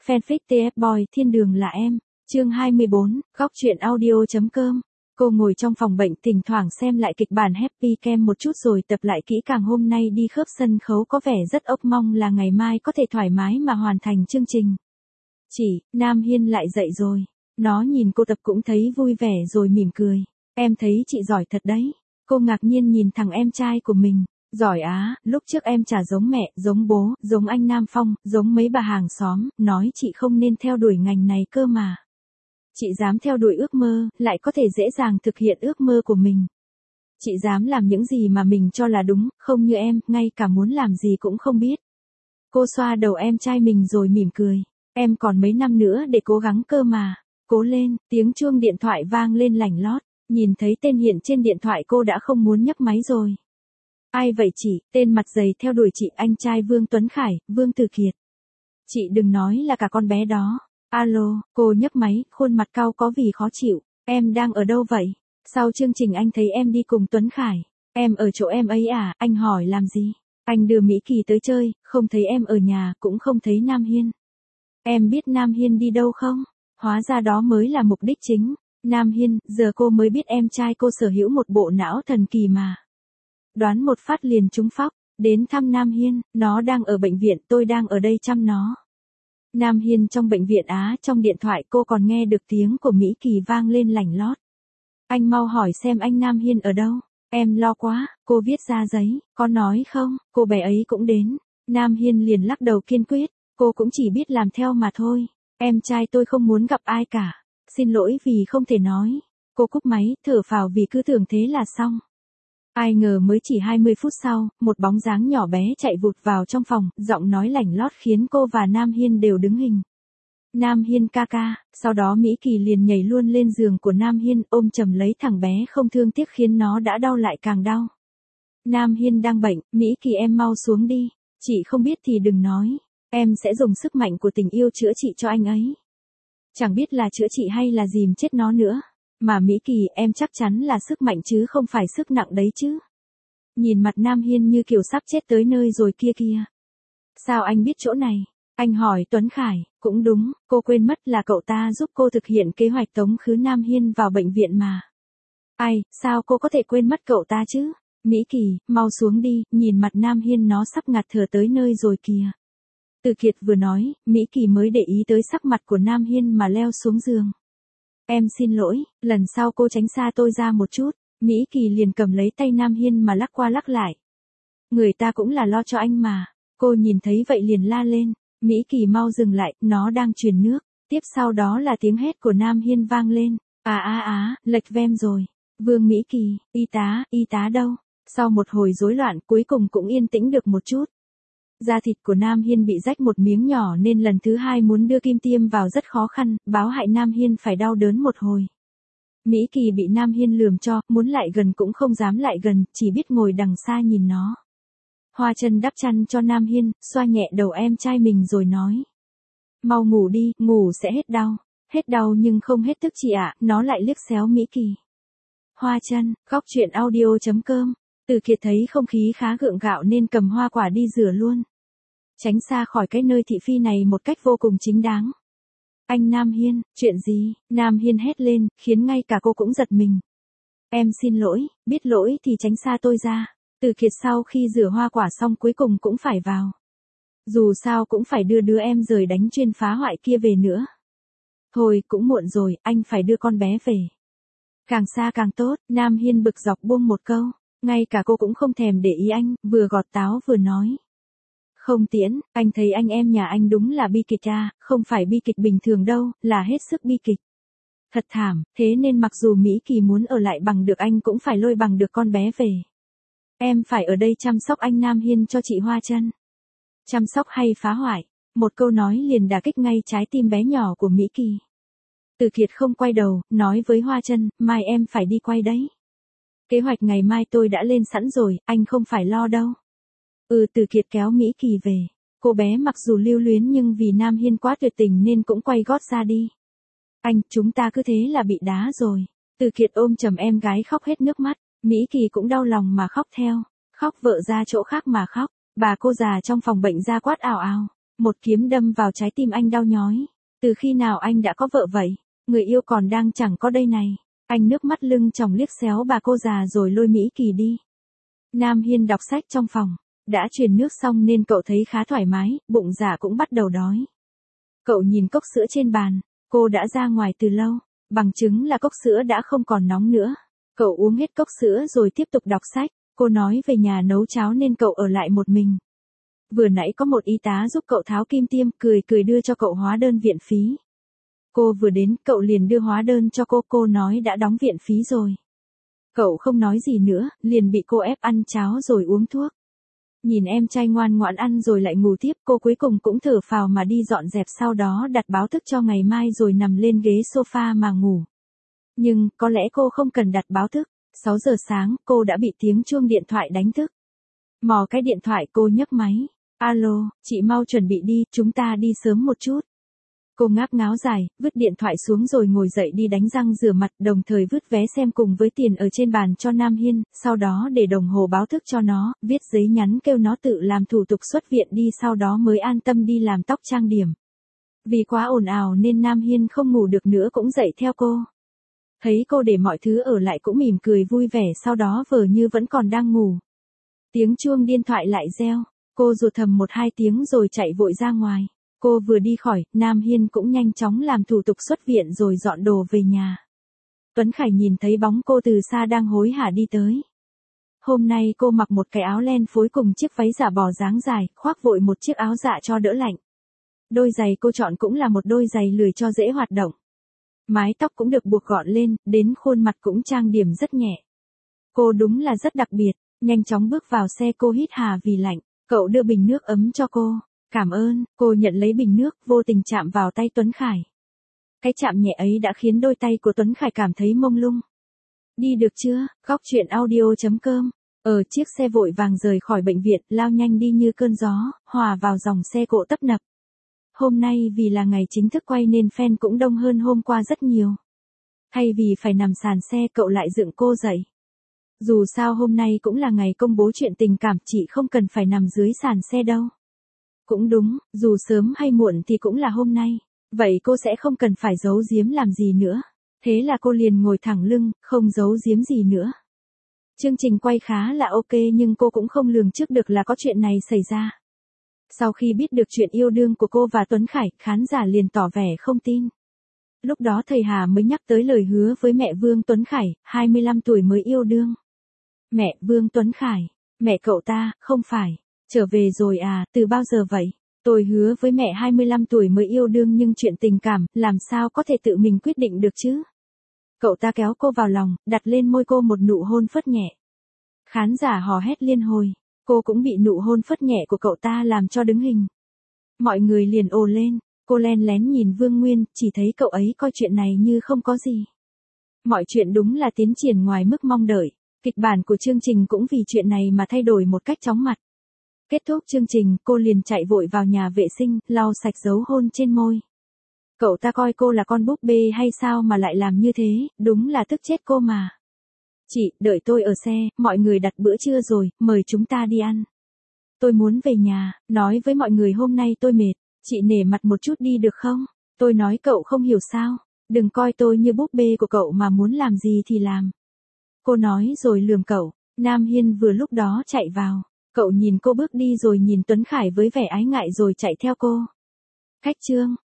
Fanfic TF Boy Thiên đường là em. Chương 24, góc truyện audio.com. Cô ngồi trong phòng bệnh thỉnh thoảng xem lại kịch bản Happy Cam một chút rồi tập lại kỹ càng. Hôm nay đi khớp sân khấu có vẻ rất ốc, mong là ngày mai có thể thoải mái mà hoàn thành chương trình. Chị, Nam Hiên lại dậy rồi. Nó nhìn cô tập cũng thấy vui vẻ rồi mỉm cười. Em thấy chị giỏi thật đấy. Cô ngạc nhiên nhìn thằng em trai của mình. Giỏi á, lúc trước em chả giống mẹ, giống bố, giống anh Nam Phong, giống mấy bà hàng xóm, nói chị không nên theo đuổi ngành này cơ mà. Chị dám theo đuổi ước mơ, lại có thể dễ dàng thực hiện ước mơ của mình. Chị dám làm những gì mà mình cho là đúng, không như em, ngay cả muốn làm gì cũng không biết. Cô xoa đầu em trai mình rồi mỉm cười. Em còn mấy năm nữa để cố gắng cơ mà. Cố lên, tiếng chuông điện thoại vang lên lảnh lót. Nhìn thấy tên hiện trên điện thoại cô đã không muốn nhấc máy rồi. Ai vậy chị? Tên mặt dày theo đuổi chị, anh trai Vương Tuấn Khải, Vương Tử Kiệt. Chị đừng nói là cả con bé đó. Alo, cô nhấc máy, khuôn mặt cau có vì khó chịu. Em đang ở đâu vậy? Sau chương trình anh thấy em đi cùng Tuấn Khải. Em ở chỗ em ấy à? Anh hỏi làm gì? Anh đưa Mỹ Kỳ tới chơi, không thấy em ở nhà, cũng không thấy Nam Hiên. Em biết Nam Hiên đi đâu không? Hóa ra đó mới là mục đích chính. Nam Hiên, giờ cô mới biết em trai cô sở hữu một bộ não thần kỳ mà. Đoán một phát liền trúng phóc. Đến thăm Nam Hiên, nó đang ở bệnh viện, tôi đang ở đây chăm nó. Nam Hiên trong bệnh viện á, trong điện thoại cô còn nghe được tiếng của Mỹ Kỳ vang lên lảnh lót. Anh mau hỏi xem anh Nam Hiên ở đâu. Em lo quá, cô viết ra giấy, có nói không, cô bé ấy cũng đến. Nam Hiên liền lắc đầu kiên quyết, cô cũng chỉ biết làm theo mà thôi. Em trai tôi không muốn gặp ai cả. Xin lỗi vì không thể nói. Cô cúp máy, thở phào vì cứ tưởng thế là xong. Ai ngờ mới chỉ 20 phút sau, một bóng dáng nhỏ bé chạy vụt vào trong phòng, giọng nói lảnh lót khiến cô và Nam Hiên đều đứng hình. Nam Hiên ca ca, sau đó Mỹ Kỳ liền nhảy luôn lên giường của Nam Hiên, ôm chầm lấy thằng bé không thương tiếc khiến nó đã đau lại càng đau. Nam Hiên đang bệnh, Mỹ Kỳ em mau xuống đi, chị không biết thì đừng nói, em sẽ dùng sức mạnh của tình yêu chữa trị cho anh ấy. Chẳng biết là chữa trị hay là dìm chết nó nữa. Mà Mỹ Kỳ, em chắc chắn là sức mạnh chứ không phải sức nặng đấy chứ. Nhìn mặt Nam Hiên như kiểu sắp chết tới nơi rồi kia kìa. Sao anh biết chỗ này? Anh hỏi Tuấn Khải, cũng đúng, cô quên mất là cậu ta giúp cô thực hiện kế hoạch tống khứ Nam Hiên vào bệnh viện mà. Ai, sao cô có thể quên mất cậu ta chứ? Mỹ Kỳ, mau xuống đi, nhìn mặt Nam Hiên nó sắp ngạt thở tới nơi rồi kìa. Từ Kiệt vừa nói, Mỹ Kỳ mới để ý tới sắc mặt của Nam Hiên mà leo xuống giường. Em xin lỗi, lần sau cô tránh xa tôi ra một chút. Mỹ Kỳ liền cầm lấy tay Nam Hiên mà lắc qua lắc lại. Người ta cũng là lo cho anh mà. Cô nhìn thấy vậy liền la lên. Mỹ Kỳ mau dừng lại, nó đang truyền nước. Tiếp sau đó là tiếng hét của Nam Hiên vang lên. Lệch vem rồi. Vương Mỹ Kỳ, y tá đâu? Sau một hồi rối loạn cuối cùng cũng yên tĩnh được một chút. Da thịt của Nam Hiên bị rách một miếng nhỏ nên lần thứ hai muốn đưa kim tiêm vào rất khó khăn, báo hại Nam Hiên phải đau đớn một hồi. Mỹ Kỳ bị Nam Hiên lườm cho, muốn lại gần cũng không dám lại gần, chỉ biết ngồi đằng xa nhìn nó. Hoa Chân đắp chăn cho Nam Hiên, xoa nhẹ đầu em trai mình rồi nói. Mau ngủ đi, ngủ sẽ hết đau. Hết đau nhưng không hết tức chị ạ, nó lại liếc xéo Mỹ Kỳ. Hoa Chân, góc truyện audio.com. Từ Kiệt thấy không khí khá gượng gạo nên cầm hoa quả đi rửa luôn. Tránh xa khỏi cái nơi thị phi này một cách vô cùng chính đáng. Anh Nam Hiên, chuyện gì? Nam Hiên hét lên, khiến ngay cả cô cũng giật mình. Em xin lỗi, biết lỗi thì tránh xa tôi ra. Từ Kiệt sau khi rửa hoa quả xong cuối cùng cũng phải vào. Dù sao cũng phải đưa đứa em rời đánh chuyên phá hoại kia về nữa. Thôi cũng muộn rồi, anh phải đưa con bé về. Càng xa càng tốt, Nam Hiên bực dọc buông một câu. Ngay cả cô cũng không thèm để ý anh, vừa gọt táo vừa nói. Không Tiễn, anh thấy anh em nhà anh đúng là bi kịch à, không phải bi kịch bình thường đâu, là hết sức bi kịch. Thật thảm, thế nên mặc dù Mỹ Kỳ muốn ở lại bằng được anh cũng phải lôi bằng được con bé về. Em phải ở đây chăm sóc anh Nam Hiên cho chị Hoa Chân. Chăm sóc hay phá hoại, một câu nói liền đả kích ngay trái tim bé nhỏ của Mỹ Kỳ. Từ Kiệt không quay đầu, nói với Hoa Chân, mai em phải đi quay đấy. Kế hoạch ngày mai tôi đã lên sẵn rồi, anh không phải lo đâu. Từ Kiệt kéo Mỹ Kỳ về. Cô bé mặc dù lưu luyến nhưng vì Nam Hiên quá tuyệt tình nên cũng quay gót ra đi. Anh, chúng ta cứ thế là bị đá rồi. Từ Kiệt ôm chầm em gái khóc hết nước mắt. Mỹ Kỳ cũng đau lòng mà khóc theo. Khóc vợ ra chỗ khác mà khóc. Bà cô già trong phòng bệnh ra quát ào ào. Một kiếm đâm vào trái tim anh đau nhói. Từ khi nào anh đã có vợ vậy? Người yêu còn đang chẳng có đây này. Anh nước mắt lưng tròng liếc xéo bà cô già rồi lôi Mỹ Kỳ đi. Nam Hiên đọc sách trong phòng. Đã truyền nước xong nên cậu thấy khá thoải mái, bụng dạ cũng bắt đầu đói. Cậu nhìn cốc sữa trên bàn. Cô đã ra ngoài từ lâu. Bằng chứng là cốc sữa đã không còn nóng nữa. Cậu uống hết cốc sữa rồi tiếp tục đọc sách. Cô nói về nhà nấu cháo nên cậu ở lại một mình. Vừa nãy có một y tá giúp cậu tháo kim tiêm, cười cười đưa cho cậu hóa đơn viện phí. Cô vừa đến, cậu liền đưa hóa đơn cho cô nói đã đóng viện phí rồi. Cậu không nói gì nữa, liền bị cô ép ăn cháo rồi uống thuốc. Nhìn em trai ngoan ngoãn ăn rồi lại ngủ tiếp, cô cuối cùng cũng thở phào mà đi dọn dẹp, sau đó đặt báo thức cho ngày mai rồi nằm lên ghế sofa mà ngủ. Nhưng, có lẽ cô không cần đặt báo thức. 6 giờ sáng, cô đã bị tiếng chuông điện thoại đánh thức. Mò cái điện thoại cô nhấc máy. Alo, chị mau chuẩn bị đi, chúng ta đi sớm một chút. Cô ngáp ngáo dài, vứt điện thoại xuống rồi ngồi dậy đi đánh răng rửa mặt, đồng thời vứt vé xem cùng với tiền ở trên bàn cho Nam Hiên, sau đó để đồng hồ báo thức cho nó, viết giấy nhắn kêu nó tự làm thủ tục xuất viện đi, sau đó mới an tâm đi làm tóc trang điểm. Vì quá ồn ào nên Nam Hiên không ngủ được nữa cũng dậy theo cô. Thấy cô để mọi thứ ở lại cũng mỉm cười vui vẻ, sau đó vờ như vẫn còn đang ngủ. Tiếng chuông điện thoại lại reo, cô rụt thầm 1-2 tiếng rồi chạy vội ra ngoài. Cô vừa đi khỏi, Nam Hiên cũng nhanh chóng làm thủ tục xuất viện rồi dọn đồ về nhà. Tuấn Khải nhìn thấy bóng cô từ xa đang hối hả đi tới. Hôm nay cô mặc một cái áo len phối cùng chiếc váy giả bò dáng dài, khoác vội một chiếc áo dạ cho đỡ lạnh. Đôi giày cô chọn cũng là một đôi giày lười cho dễ hoạt động. Mái tóc cũng được buộc gọn lên, đến khuôn mặt cũng trang điểm rất nhẹ. Cô đúng là rất đặc biệt, nhanh chóng bước vào xe, cô hít hà vì lạnh. Cậu đưa bình nước ấm cho cô. Cảm ơn, cô nhận lấy bình nước, vô tình chạm vào tay Tuấn Khải. Cái chạm nhẹ ấy đã khiến đôi tay của Tuấn Khải cảm thấy mông lung. Đi được chưa? Góc chuyện audio.com. Ở chiếc xe vội vàng rời khỏi bệnh viện, lao nhanh đi như cơn gió, hòa vào dòng xe cộ tấp nập. Hôm nay vì là ngày chính thức quay nên fan cũng đông hơn hôm qua rất nhiều. Thay vì phải nằm sàn xe, cậu lại dựng cô dậy. Dù sao hôm nay cũng là ngày công bố chuyện tình cảm, chị không cần phải nằm dưới sàn xe đâu. Cũng đúng, dù sớm hay muộn thì cũng là hôm nay. Vậy cô sẽ không cần phải giấu giếm làm gì nữa. Thế là cô liền ngồi thẳng lưng, không giấu giếm gì nữa. Chương trình quay khá là ok nhưng cô cũng không lường trước được là có chuyện này xảy ra. Sau khi biết được chuyện yêu đương của cô và Tuấn Khải, khán giả liền tỏ vẻ không tin. Lúc đó thầy Hà mới nhắc tới lời hứa với mẹ Vương Tuấn Khải, 25 tuổi mới yêu đương. Mẹ Vương Tuấn Khải, mẹ cậu ta, không phải. Trở về rồi à, từ bao giờ vậy? Tôi hứa với mẹ 25 tuổi mới yêu đương nhưng chuyện tình cảm, làm sao có thể tự mình quyết định được chứ? Cậu ta kéo cô vào lòng, đặt lên môi cô một nụ hôn phớt nhẹ. Khán giả hò hét liên hồi, cô cũng bị nụ hôn phớt nhẹ của cậu ta làm cho đứng hình. Mọi người liền ồ lên, cô len lén nhìn Vương Nguyên, chỉ thấy cậu ấy coi chuyện này như không có gì. Mọi chuyện đúng là tiến triển ngoài mức mong đợi, kịch bản của chương trình cũng vì chuyện này mà thay đổi một cách chóng mặt. Kết thúc chương trình, cô liền chạy vội vào nhà vệ sinh, lau sạch dấu hôn trên môi. Cậu ta coi cô là con búp bê hay sao mà lại làm như thế, đúng là tức chết cô mà. Chị, đợi tôi ở xe, mọi người đặt bữa trưa rồi, mời chúng ta đi ăn. Tôi muốn về nhà, nói với mọi người hôm nay tôi mệt, chị nể mặt một chút đi được không? Tôi nói cậu không hiểu sao, đừng coi tôi như búp bê của cậu mà muốn làm gì thì làm. Cô nói rồi lườm cậu, Nam Hiên vừa lúc đó chạy vào. Cậu nhìn cô bước đi rồi nhìn Tuấn Khải với vẻ ái ngại rồi chạy theo cô. Cách chương.